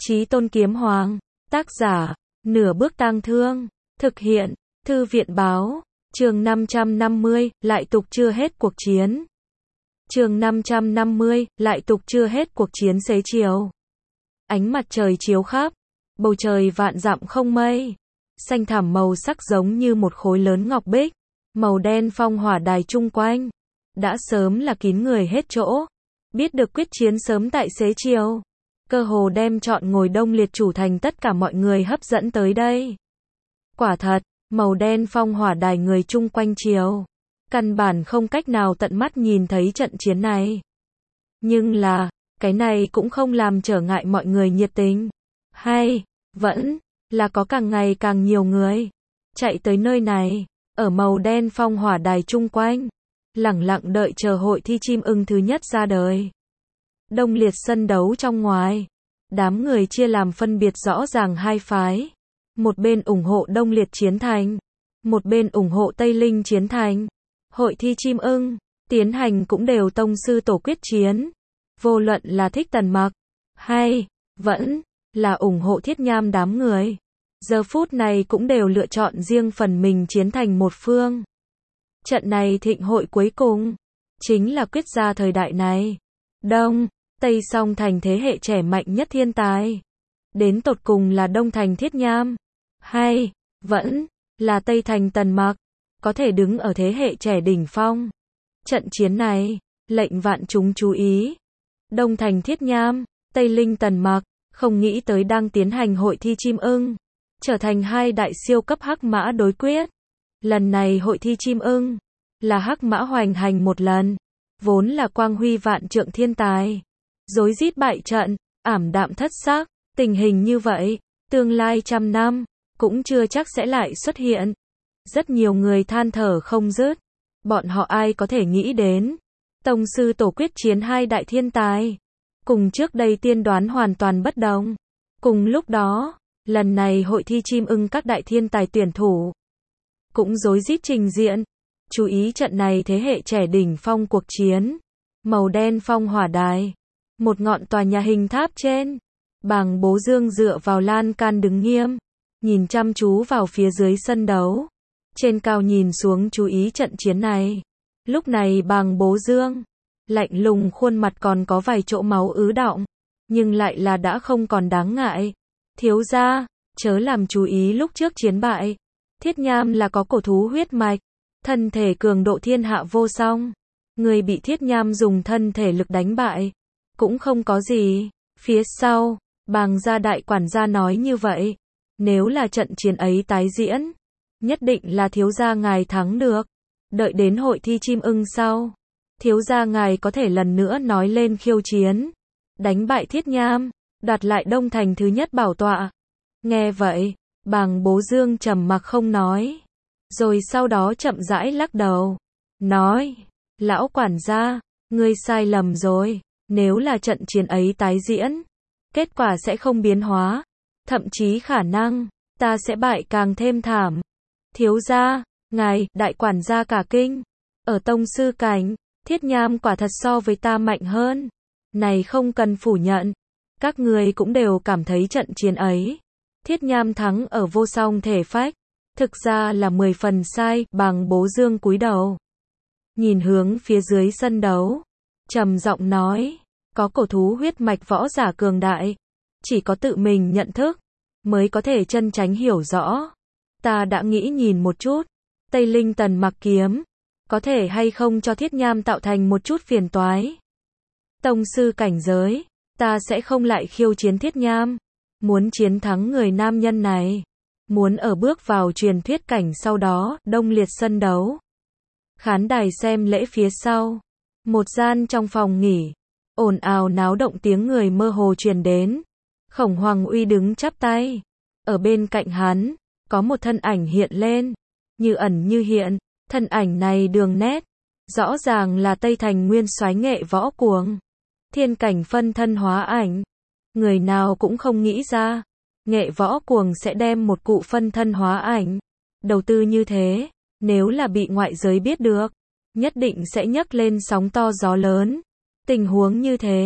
Chí Tôn Kiếm Hoàng. Tác giả, Nửa Bước Tang Thương. Thực hiện, Thư viện Báo. Chương 550, lại tục chưa hết cuộc chiến. Chương 550, lại tục chưa hết cuộc chiến xế chiều. Ánh mặt trời chiếu khắp, bầu trời vạn dặm không mây, xanh thẳm màu sắc giống như một khối lớn ngọc bích, màu đen phong hỏa đài chung quanh, đã sớm là kín người hết chỗ. Biết được quyết chiến sớm tại xế chiều, cơ hồ đem chọn ngồi Đông Liệt chủ thành tất cả mọi người hấp dẫn tới đây. Quả thật, màu đen phong hỏa đài người chung quanh chiều, căn bản không cách nào tận mắt nhìn thấy trận chiến này. Nhưng là, cái này cũng không làm trở ngại mọi người nhiệt tình. Hay, vẫn là có càng ngày càng nhiều người chạy tới nơi này, ở màu đen phong hỏa đài chung quanh, lẳng lặng đợi chờ hội thi chim ưng thứ nhất ra đời. Đông Liệt sân đấu trong ngoài, đám người chia làm phân biệt rõ ràng hai phái. Một bên ủng hộ Đông Liệt chiến thành, một bên ủng hộ Tây Linh chiến thành. Hội thi chim ưng tiến hành cũng đều tông sư tổ quyết chiến. Vô luận là thích Tần Mặc, hay vẫn là ủng hộ Thiết Nham đám người, giờ phút này cũng đều lựa chọn riêng phần mình chiến thành một phương. Trận này thịnh hội cuối cùng, chính là quyết ra thời đại này. Đông, Tây song thành thế hệ trẻ mạnh nhất thiên tài. Đến tột cùng là Đông thành Thiết Nham, hay vẫn là Tây thành Tần Mặc, có thể đứng ở thế hệ trẻ đỉnh phong. Trận chiến này, lệnh vạn chúng chú ý. Đông thành Thiết Nham, Tây Linh Tần Mặc, không nghĩ tới đang tiến hành hội thi chim ưng, trở thành hai đại siêu cấp hắc mã đối quyết. Lần này hội thi chim ưng, là hắc mã hoành hành một lần, vốn là quang huy vạn trượng thiên tài, rối rít bại trận, ảm đạm thất sắc. Tình hình như vậy, tương lai trăm năm, cũng chưa chắc sẽ lại xuất hiện. Rất nhiều người than thở không dứt. Bọn họ ai có thể nghĩ đến, tông sư tổ quyết chiến hai đại thiên tài, cùng trước đây tiên đoán hoàn toàn bất đồng. Cùng lúc đó, lần này hội thi chim ưng các đại thiên tài tuyển thủ cũng rối rít trình diện. Chú ý trận này thế hệ trẻ đỉnh phong cuộc chiến. Màu đen phong hỏa đài, một ngọn tòa nhà hình tháp trên, Bàng Bố Dương dựa vào lan can đứng nghiêm, nhìn chăm chú vào phía dưới sân đấu. Trên cao nhìn xuống chú ý trận chiến này. Lúc này Bàng Bố Dương, lạnh lùng khuôn mặt còn có vài chỗ máu ứ đọng, nhưng lại là đã không còn đáng ngại. Thiếu gia, chớ làm chú ý lúc trước chiến bại. Thiết Nham là có cổ thú huyết mạch, thân thể cường độ thiên hạ vô song. Người bị Thiết Nham dùng thân thể lực đánh bại, cũng không có gì. Phía sau, Bàng gia đại quản gia nói như vậy. Nếu là trận chiến ấy tái diễn, nhất định là thiếu gia ngài thắng được. Đợi đến hội thi chim ưng sau, thiếu gia ngài có thể lần nữa nói lên khiêu chiến, đánh bại Thiết Nham, đoạt lại Đông thành thứ nhất bảo tọa. Nghe vậy, Bàng Bố Dương trầm mặc không nói, rồi sau đó chậm rãi lắc đầu, nói: lão quản gia, ngươi sai lầm rồi. Nếu là trận chiến ấy tái diễn, kết quả sẽ không biến hóa, thậm chí khả năng ta sẽ bại càng thêm thảm. Thiếu gia, ngài, đại quản gia cả kinh. Ở tông sư cảnh, Thiết Nham quả thật so với ta mạnh hơn. Này không cần phủ nhận. Các người cũng đều cảm thấy trận chiến ấy, Thiết Nham thắng ở vô song thể phách. Thực ra là 10 phần sai. Bàng Bố Dương cúi đầu, nhìn hướng phía dưới sân đấu, trầm giọng nói: có cổ thú huyết mạch võ giả cường đại, chỉ có tự mình nhận thức, mới có thể chân chánh hiểu rõ. Ta đã nghĩ nhìn một chút, Tây Linh Tần Mặc kiếm, có thể hay không cho Thiết Nham tạo thành một chút phiền toái. Tông sư cảnh giới, ta sẽ không lại khiêu chiến Thiết Nham. Muốn chiến thắng người nam nhân này, muốn ở bước vào truyền thuyết cảnh sau đó. Đông Liệt sân đấu, khán đài xem lễ phía sau, một gian trong phòng nghỉ, ồn ào náo động tiếng người mơ hồ truyền đến. Khổng Hoàng Uy đứng chắp tay, ở bên cạnh hắn, có một thân ảnh hiện lên, như ẩn như hiện. Thân ảnh này đường nét, rõ ràng là Tây thành nguyên soái Nghệ Võ Cuồng, thiên cảnh phân thân hóa ảnh. Người nào cũng không nghĩ ra, Nghệ Võ Cuồng sẽ đem một cụ phân thân hóa ảnh đầu tư như thế. Nếu là bị ngoại giới biết được, nhất định sẽ nhấc lên sóng to gió lớn. Tình huống như thế,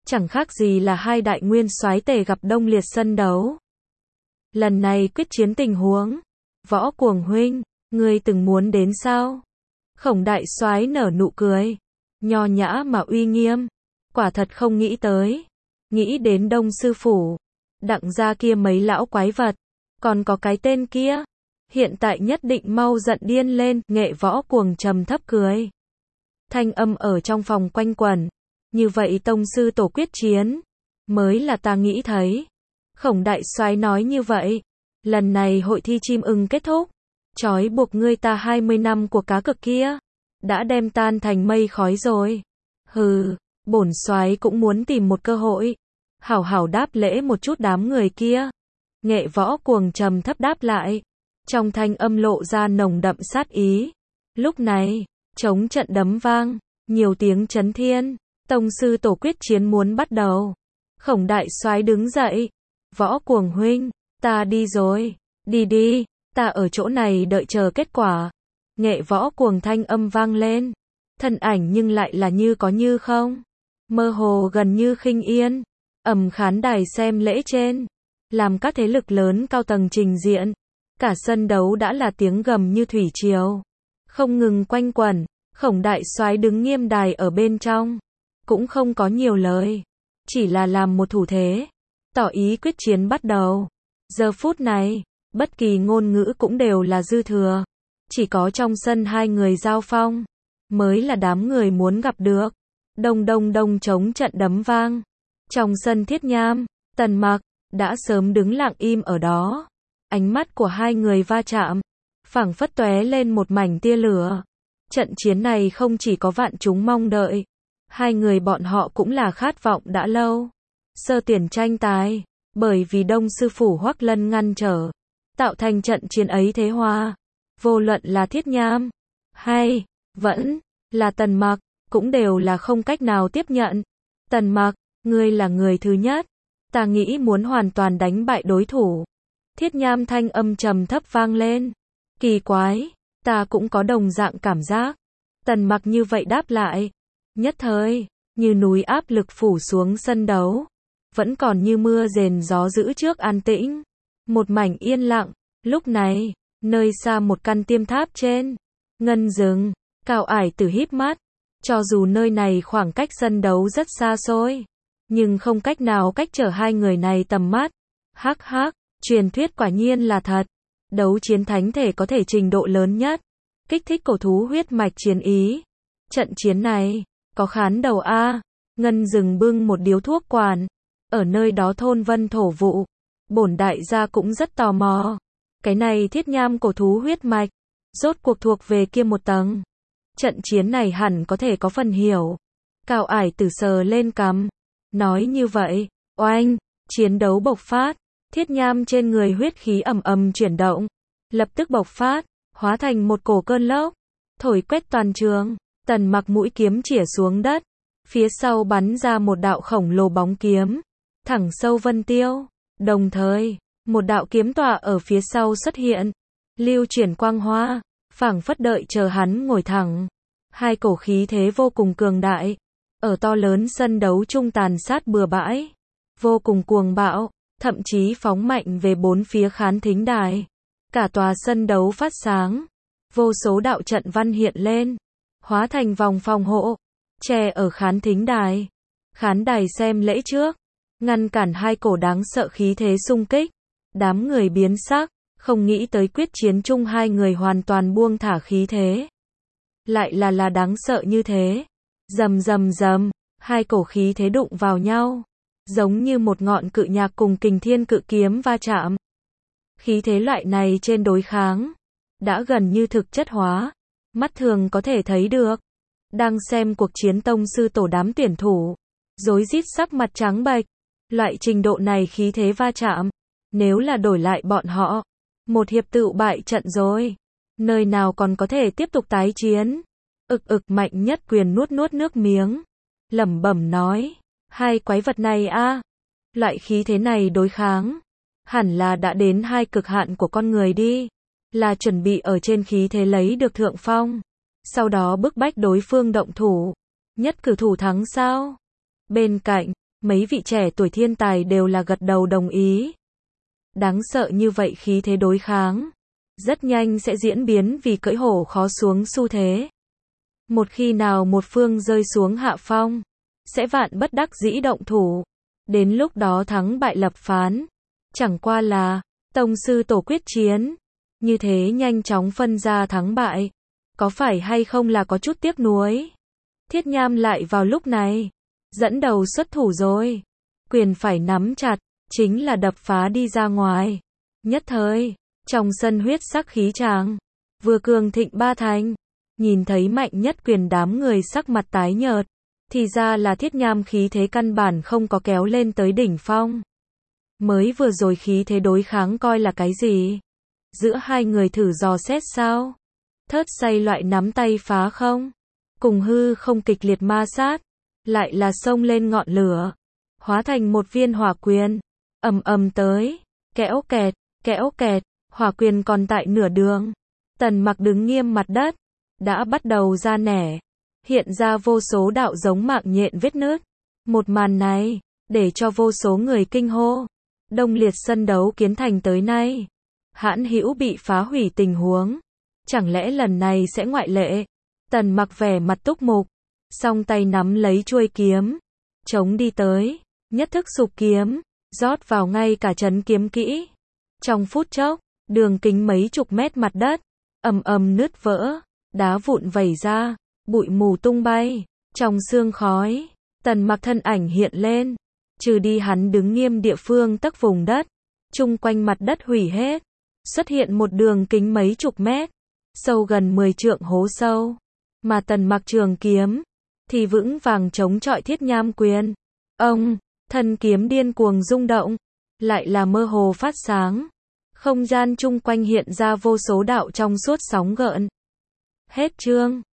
chẳng khác gì là hai đại nguyên soái tề gặp đông liệt sân đấu. Lần này quyết chiến tình huống, Võ Cuồng huynh, ngươi từng muốn đến sao? Khổng đại soái nở nụ cười, nho nhã mà uy nghiêm, quả thật không nghĩ tới. Nghĩ đến Đông sư phủ, Đặng gia kia mấy lão quái vật, còn có cái tên kia, hiện tại nhất định mau giận điên lên, Nghệ Võ Cuồng trầm thấp cười. Thanh âm ở trong phòng quanh quẩn, như vậy tông sư tổ quyết chiến, mới là ta nghĩ thấy. Khổng đại soái nói như vậy, lần này hội thi chim ưng kết thúc, trói buộc ngươi ta 20 năm của cá cực kia, đã đem tan thành mây khói rồi. Hừ, bổn soái cũng muốn tìm một cơ hội, hảo hảo đáp lễ một chút đám người kia. Nghệ Võ Cuồng trầm thấp đáp lại, trong thanh âm lộ ra nồng đậm sát ý. Lúc này, trống trận đấm vang, nhiều tiếng chấn thiên, tông sư tổ quyết chiến muốn bắt đầu. Khổng đại soái đứng dậy, Võ Cuồng huynh, ta đi rồi, đi đi, ta ở chỗ này đợi chờ kết quả. Nghệ Võ Cuồng thanh âm vang lên, thân ảnh nhưng lại là như có như không, mơ hồ gần như khinh yên. Khán đài xem lễ trên, làm các thế lực lớn cao tầng trình diện, cả sân đấu đã là tiếng gầm như thủy triều, không ngừng quanh quẩn. Khổng đại soái đứng nghiêm đài ở bên trong, cũng không có nhiều lời, chỉ là làm một thủ thế, tỏ ý quyết chiến bắt đầu. Giờ phút này, bất kỳ ngôn ngữ cũng đều là dư thừa, chỉ có trong sân hai người giao phong, mới là đám người muốn gặp được. Đông đông đông trống trận đấm vang. Trong sân Thiết Nham, Tần Mặc, đã sớm đứng lặng im ở đó. Ánh mắt của hai người va chạm, phảng phất tóe lên một mảnh tia lửa. Trận chiến này không chỉ có vạn chúng mong đợi, hai người bọn họ cũng là khát vọng đã lâu. Sơ tuyển tranh tài, bởi vì Đông sư phủ Hoắc Lân ngăn trở, tạo thành trận chiến ấy thế hòa. Vô luận là Thiết Nham, hay vẫn là Tần Mặc, cũng đều là không cách nào tiếp nhận. Tần Mặc, ngươi là người thứ nhất, ta nghĩ muốn hoàn toàn đánh bại đối thủ. Thiết Nham thanh âm trầm thấp vang lên. Kỳ quái, ta cũng có đồng dạng cảm giác. Tần Mặc như vậy đáp lại. Nhất thời, như núi áp lực phủ xuống sân đấu. Vẫn còn như mưa rền gió dữ trước an tĩnh. Một mảnh yên lặng. Lúc này, nơi xa một căn tiêm tháp trên ngân rừng, Cao Ải Tử híp mắt. Cho dù nơi này khoảng cách sân đấu rất xa xôi, nhưng không cách nào cách trở hai người này tầm mắt. Hắc hắc, truyền thuyết quả nhiên là thật. Đấu chiến thánh thể có thể trình độ lớn nhất, kích thích cổ thú huyết mạch chiến ý. Trận chiến này, có khán đầu a. Ngân rừng bưng một điếu thuốc quản, ở nơi đó thôn vân thổ vụ. Bổn đại gia cũng rất tò mò. Cái này Thiết Nham cổ thú huyết mạch, rốt cuộc thuộc về kia một tầng. Trận chiến này hẳn có thể có phần hiểu. Cao Ải Tử sờ lên cằm, nói như vậy. Oanh, chiến đấu bộc phát. Thiết Nham trên người huyết khí ầm ầm chuyển động, lập tức bộc phát, hóa thành một cổ cơn lốc, thổi quét toàn trường. Tần Mặc mũi kiếm chĩa xuống đất, phía sau bắn ra một đạo khổng lồ bóng kiếm, thẳng sâu vân tiêu. Đồng thời, một đạo kiếm tọa ở phía sau xuất hiện, lưu chuyển quang hoa, phảng phất đợi chờ hắn ngồi thẳng. Hai cổ khí thế vô cùng cường đại, ở to lớn sân đấu trung tàn sát bừa bãi, vô cùng cuồng bạo, thậm chí phóng mạnh về bốn phía khán thính đài. Cả tòa sân đấu phát sáng, vô số đạo trận văn hiện lên, hóa thành vòng phòng hộ, che ở khán thính đài. Khán đài xem lễ trước, ngăn cản hai cổ đáng sợ khí thế xung kích. Đám người biến sắc, không nghĩ tới quyết chiến chung hai người hoàn toàn buông thả khí thế. Lại là đáng sợ như thế. Rầm rầm rầm, hai cổ khí thế đụng vào nhau, giống như một ngọn cự nhạc cùng kình thiên cự kiếm va chạm. Khí thế loại này trên đối kháng, đã gần như thực chất hóa, mắt thường có thể thấy được. Đang xem cuộc chiến tông sư tổ đám tuyển thủ, rối rít sắc mặt trắng bệch. Loại trình độ này khí thế va chạm, nếu là đổi lại bọn họ, một hiệp tựu bại trận rồi. Nơi nào còn có thể tiếp tục tái chiến. Mạnh nhất quyền nuốt nước miếng, lẩm bẩm nói, hai quái vật này a, loại khí thế này đối kháng, hẳn là đã đến hai cực hạn của con người đi, là chuẩn bị ở trên khí thế lấy được thượng phong, sau đó bức bách đối phương động thủ, nhất cử thủ thắng sao? Bên cạnh, mấy vị trẻ tuổi thiên tài đều là gật đầu đồng ý. Đáng sợ như vậy khí thế đối kháng, rất nhanh sẽ diễn biến vì cưỡi hổ khó xuống xu thế. Một khi nào một phương rơi xuống hạ phong, sẽ vạn bất đắc dĩ động thủ. Đến lúc đó thắng bại lập phán. Chẳng qua là, tông sư tổ quyết chiến. Như thế nhanh chóng phân ra thắng bại. Có phải hay không là có chút tiếc nuối. Thiết Nham lại vào lúc này. Dẫn đầu xuất thủ rồi. Quyền phải nắm chặt, chính là đập phá đi ra ngoài. Nhất thời, trong sân huyết sắc khí tràng. Vừa cường thịnh ba thành. Nhìn thấy mạnh nhất quyền đám người sắc mặt tái nhợt. Thì ra là Thiết Nham khí thế căn bản không có kéo lên tới đỉnh phong. Mới vừa rồi khí thế đối kháng coi là cái gì? Giữa hai người thử dò xét sao? Thớt say loại nắm tay phá không? Cùng hư không kịch liệt ma sát. Lại là xông lên ngọn lửa. Hóa thành một viên hỏa quyền. Ầm ầm tới. Kẽo kẹt, hỏa quyền còn tại nửa đường. Tần Mặc đứng nghiêm mặt đất. Đã bắt đầu ra nẻ. Hiện ra vô số đạo giống mạng nhện vết nứt. Một màn này, để cho vô số người kinh hô. Đông liệt sân đấu kiến thành tới nay. Hãn hữu bị phá hủy tình huống. Chẳng lẽ lần này sẽ ngoại lệ? Tần Mặc vẻ mặt túc mục. Song tay nắm lấy chuôi kiếm. Chống đi tới. Nhất thức sục kiếm. Rót vào ngay cả trấn kiếm kỹ. Trong phút chốc, đường kính mấy chục mét mặt đất. Ầm ầm nứt vỡ. Đá vụn vẩy ra. Bụi mù tung bay. Trong sương khói. Tần Mặc thân ảnh hiện lên. Trừ đi hắn đứng nghiêm địa phương tấc vùng đất. Chung quanh mặt đất hủy hết. Xuất hiện một đường kính mấy chục mét. Sâu gần 10 trượng hố sâu. Mà Tần Mặc trường kiếm. Thì vững vàng chống chọi Thiết Nham quyền. Ông, thân kiếm điên cuồng rung động. Lại là mơ hồ phát sáng. Không gian chung quanh hiện ra vô số đạo trong suốt sóng gợn. Hết chương.